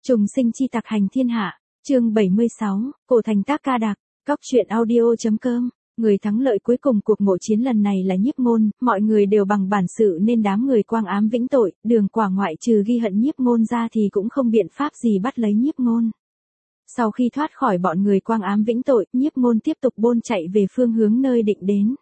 Trùng sinh chi tặc hành thiên hạ, chương 76, Cổ Thành Tác Ca Đạc, Cóc truyện audio.com. Người thắng lợi cuối cùng cuộc ngộ chiến lần này là Nhiếp Ngôn, mọi người đều bằng bản sự nên đám người Quang Ám vĩnh tội, Đường Quả ngoại trừ ghi hận Nhiếp Ngôn ra thì cũng không biện pháp gì bắt lấy Nhiếp Ngôn. Sau khi thoát khỏi bọn người Quang Ám vĩnh tội, Nhiếp Ngôn tiếp tục bôn chạy về phương hướng nơi định đến.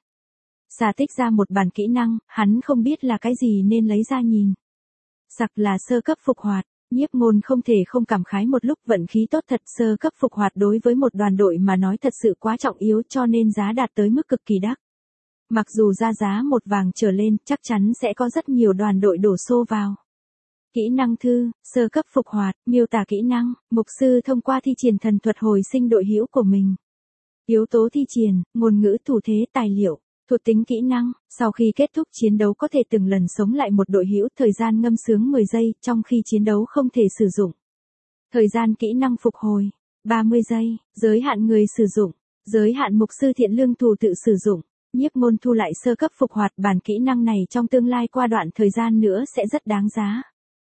Xà tích ra một bản kỹ năng, hắn không biết là cái gì nên lấy ra nhìn. Sặc là sơ cấp phục hoạt. Nhiếp Ngôn không thể không cảm khái một lúc, vận khí tốt thật, sơ cấp phục hoạt đối với một đoàn đội mà nói thật sự quá trọng yếu, cho nên giá đạt tới mức cực kỳ đắt. Mặc dù ra giá 1 vàng trở lên, chắc chắn sẽ có rất nhiều đoàn đội đổ xô vào. Kỹ năng thư, sơ cấp phục hoạt, miêu tả kỹ năng, mục sư thông qua thi triển thần thuật hồi sinh đội hữu của mình. Yếu tố thi triển, ngôn ngữ, thủ thế, tài liệu. Thuộc tính kỹ năng, sau khi kết thúc chiến đấu có thể từng lần sống lại một đội hữu, thời gian ngâm sướng 10 giây, trong khi chiến đấu không thể sử dụng. Thời gian kỹ năng phục hồi, 30 giây, giới hạn người sử dụng, giới hạn mục sư thiện lương thủ tự sử dụng. Nhiếp Ngôn thu lại sơ cấp phục hoạt, bản kỹ năng này trong tương lai qua đoạn thời gian nữa sẽ rất đáng giá.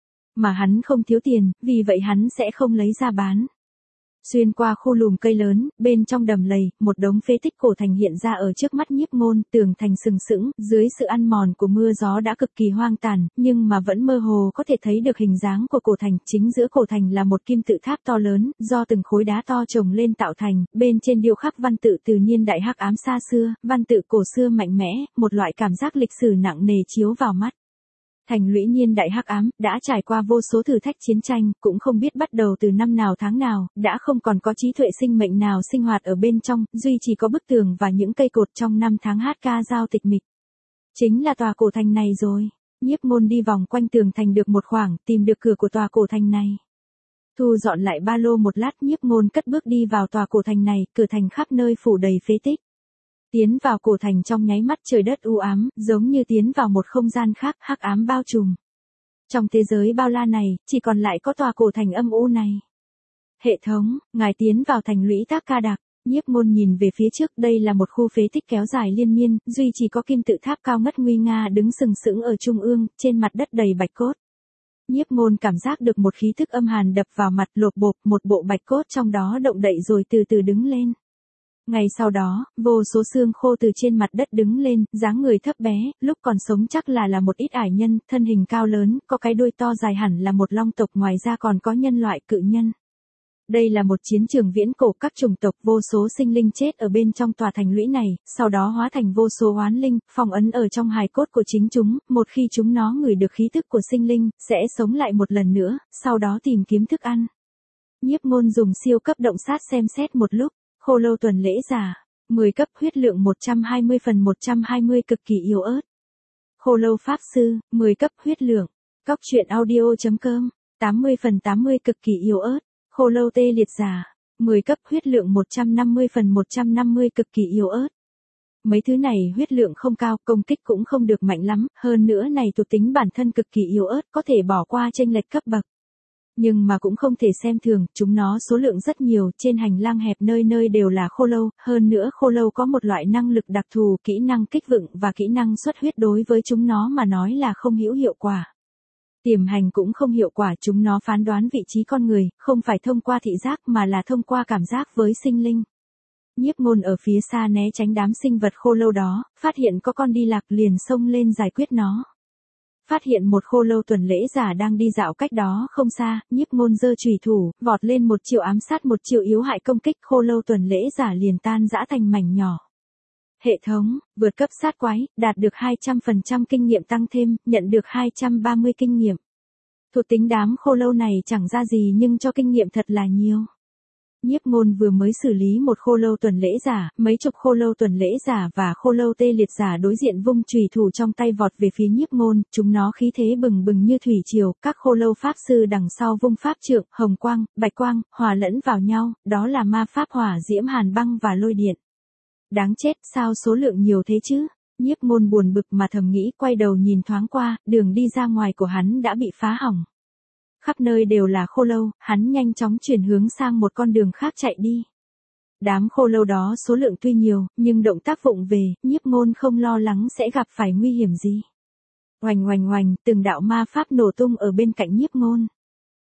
Mà hắn không thiếu tiền, vì vậy hắn sẽ không lấy ra bán. Xuyên qua khu lùm cây lớn, bên trong đầm lầy, một đống phế tích cổ thành hiện ra ở trước mắt Nhiếp Ngôn, tường thành sừng sững, dưới sự ăn mòn của mưa gió đã cực kỳ hoang tàn, nhưng mà vẫn mơ hồ có thể thấy được hình dáng của cổ thành, chính giữa cổ thành là một kim tự tháp to lớn, do từng khối đá to chồng lên tạo thành, bên trên điêu khắc văn tự từ niên đại hắc ám xa xưa, văn tự cổ xưa mạnh mẽ, một loại cảm giác lịch sử nặng nề chiếu vào mắt. Thành lũy niên đại hắc ám, đã trải qua vô số thử thách chiến tranh, cũng không biết bắt đầu từ năm nào tháng nào, đã không còn có trí tuệ sinh mệnh nào sinh hoạt ở bên trong, duy chỉ có bức tường và những cây cột trong năm tháng hát ca dao tịch mịch. Chính là tòa cổ thành này rồi. Nhiếp Ngôn đi vòng quanh tường thành được một khoảng, tìm được cửa của tòa cổ thành này. Thu dọn lại ba lô một lát, Nhiếp Ngôn cất bước đi vào tòa cổ thành này, cửa thành khắp nơi phủ đầy phế tích. Tiến vào cổ thành trong nháy mắt, trời đất u ám, giống như tiến vào một không gian khác, hắc ám bao trùm. Trong thế giới bao la này, chỉ còn lại có tòa cổ thành âm u này. Hệ thống, ngài tiến vào thành lũy Tác Ca Đạc. Nhiếp Ngôn nhìn về phía trước, đây là một khu phế tích kéo dài liên miên, duy chỉ có kim tự tháp cao ngất nguy nga đứng sừng sững ở trung ương, trên mặt đất đầy bạch cốt. Nhiếp Ngôn cảm giác được một khí thức âm hàn đập vào mặt, lột bột, một bộ bạch cốt trong đó động đậy rồi từ từ đứng lên. Ngày sau đó, vô số xương khô từ trên mặt đất đứng lên, dáng người thấp bé, lúc còn sống chắc là một ít ải nhân, thân hình cao lớn, có cái đuôi to dài hẳn là một long tộc, ngoài ra còn có nhân loại cự nhân. Đây là một chiến trường viễn cổ, các chủng tộc vô số sinh linh chết ở bên trong tòa thành lũy này, sau đó hóa thành vô số oán linh, phong ấn ở trong hài cốt của chính chúng, một khi chúng nó ngửi được khí tức của sinh linh, sẽ sống lại một lần nữa, sau đó tìm kiếm thức ăn. Nhiếp Ngôn dùng siêu cấp động sát xem xét một lúc. Khô lâu tuần lễ giả, 10 cấp, huyết lượng 120/120, cực kỳ yếu ớt. Khô lâu pháp sư, 10 cấp, huyết lượng. Cóc truyện audio.com, 80/80, cực kỳ yếu ớt. Khô lâu tê liệt giả, 10 cấp, huyết lượng 150/150, cực kỳ yếu ớt. Mấy thứ này huyết lượng không cao, công kích cũng không được mạnh lắm, hơn nữa này thuộc tính bản thân cực kỳ yếu ớt, có thể bỏ qua chênh lệch cấp bậc. Nhưng mà cũng không thể xem thường, chúng nó số lượng rất nhiều, trên hành lang hẹp nơi nơi đều là khô lâu, hơn nữa khô lâu có một loại năng lực đặc thù, kỹ năng kích vựng và kỹ năng xuất huyết đối với chúng nó mà nói là không hữu hiệu quả. Tiềm hành cũng không hiệu quả, chúng nó phán đoán vị trí con người, không phải thông qua thị giác mà là thông qua cảm giác với sinh linh. Nhiếp Ngôn ở phía xa né tránh đám sinh vật khô lâu đó, phát hiện có con đi lạc liền xông lên giải quyết nó. Phát hiện một khô lâu tuần lễ giả đang đi dạo cách đó không xa, Nhiếp Ngôn giơ chùy thủ, vọt lên một chiêu ám sát, một chiêu yếu hại công kích, khô lâu tuần lễ giả liền tan rã thành mảnh nhỏ. Hệ thống, vượt cấp sát quái, đạt được 200% kinh nghiệm tăng thêm, nhận được 230 kinh nghiệm. Thuộc tính đám khô lâu này chẳng ra gì nhưng cho kinh nghiệm thật là nhiều. Nhiếp Ngôn vừa mới xử lý một khô lâu tuần lễ giả, mấy chục khô lâu tuần lễ giả và khô lâu tê liệt giả đối diện vung chùy thủ trong tay vọt về phía Nhiếp Ngôn, chúng nó khí thế bừng bừng như thủy triều, các khô lâu pháp sư đằng sau vung pháp trượng, hồng quang, bạch quang, hòa lẫn vào nhau, đó là ma pháp hỏa diễm, hàn băng và lôi điện. Đáng chết, sao số lượng nhiều thế chứ? Nhiếp Ngôn buồn bực mà thầm nghĩ, quay đầu nhìn thoáng qua, đường đi ra ngoài của hắn đã bị phá hỏng. Khắp nơi đều là khô lâu, hắn nhanh chóng chuyển hướng sang một con đường khác chạy đi. Đám khô lâu đó số lượng tuy nhiều, nhưng động tác vụng về, Nhiếp Ngôn không lo lắng sẽ gặp phải nguy hiểm gì. Oành oành oành, từng đạo ma pháp nổ tung ở bên cạnh Nhiếp Ngôn.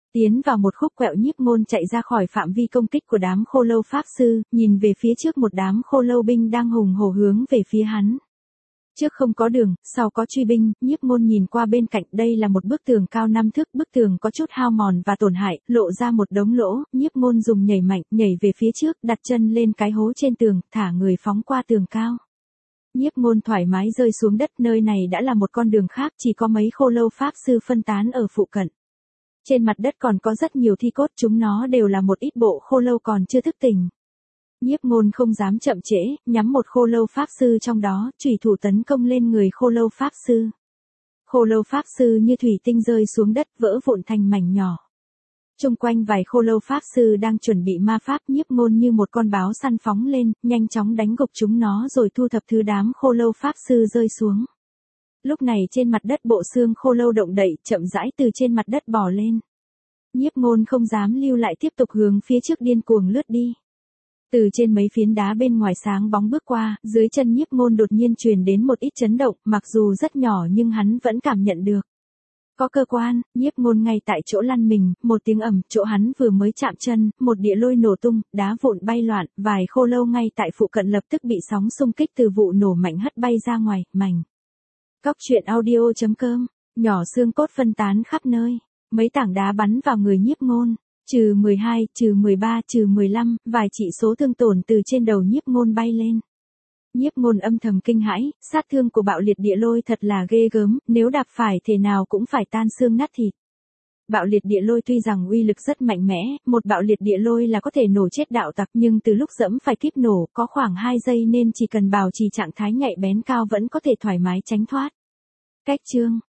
Tiến vào một khúc quẹo, Nhiếp Ngôn chạy ra khỏi phạm vi công kích của đám khô lâu pháp sư, nhìn về phía trước một đám khô lâu binh đang hùng hổ hướng về phía hắn. Trước không có đường, sau có truy binh, Nhiếp Ngôn nhìn qua bên cạnh, đây là một bức tường cao 5 thước, bức tường có chút hao mòn và tổn hại, lộ ra một đống lỗ, Nhiếp Ngôn dùng nhảy mạnh, nhảy về phía trước, đặt chân lên cái hố trên tường, thả người phóng qua tường cao. Nhiếp Ngôn thoải mái rơi xuống đất, nơi này đã là một con đường khác, chỉ có mấy khô lâu pháp sư phân tán ở phụ cận. Trên mặt đất còn có rất nhiều thi cốt, chúng nó đều là một ít bộ khô lâu còn chưa thức tỉnh. Nhiếp Ngôn không dám chậm trễ, nhắm một khô lâu pháp sư trong đó, chủy thủ tấn công lên người khô lâu pháp sư. Khô lâu pháp sư như thủy tinh rơi xuống đất, vỡ vụn thành mảnh nhỏ. Chung quanh vài khô lâu pháp sư đang chuẩn bị ma pháp, Nhiếp Ngôn như một con báo săn phóng lên, nhanh chóng đánh gục chúng nó rồi thu thập thứ đám khô lâu pháp sư rơi xuống. Lúc này trên mặt đất bộ xương khô lâu động đậy, chậm rãi từ trên mặt đất bò lên. Nhiếp Ngôn không dám lưu lại, tiếp tục hướng phía trước điên cuồng lướt đi. Từ trên mấy phiến đá bên ngoài sáng bóng bước qua, dưới chân Nhiếp Ngôn đột nhiên truyền đến một ít chấn động, mặc dù rất nhỏ nhưng hắn vẫn cảm nhận được. Có cơ quan, Nhiếp Ngôn ngay tại chỗ lăn mình, một tiếng ầm, chỗ hắn vừa mới chạm chân, một địa lôi nổ tung, đá vụn bay loạn, vài khô lâu ngay tại phụ cận lập tức bị sóng xung kích từ vụ nổ mạnh hất bay ra ngoài, mảnh. Cóc truyện audio.com, nhỏ xương cốt phân tán khắp nơi, mấy tảng đá bắn vào người Nhiếp Ngôn. -12, -13, -15, vài chỉ số thương tổn từ trên đầu Nhiếp Ngôn bay lên. Nhiếp Ngôn âm thầm kinh hãi, sát thương của bạo liệt địa lôi thật là ghê gớm, nếu đạp phải thể nào cũng phải tan xương nát thịt. Bạo liệt địa lôi tuy rằng uy lực rất mạnh mẽ, một bạo liệt địa lôi là có thể nổ chết đạo tặc, nhưng từ lúc dẫm phải kíp nổ, có khoảng 2 giây nên chỉ cần bảo trì trạng thái nhạy bén cao vẫn có thể thoải mái tránh thoát. Cách chương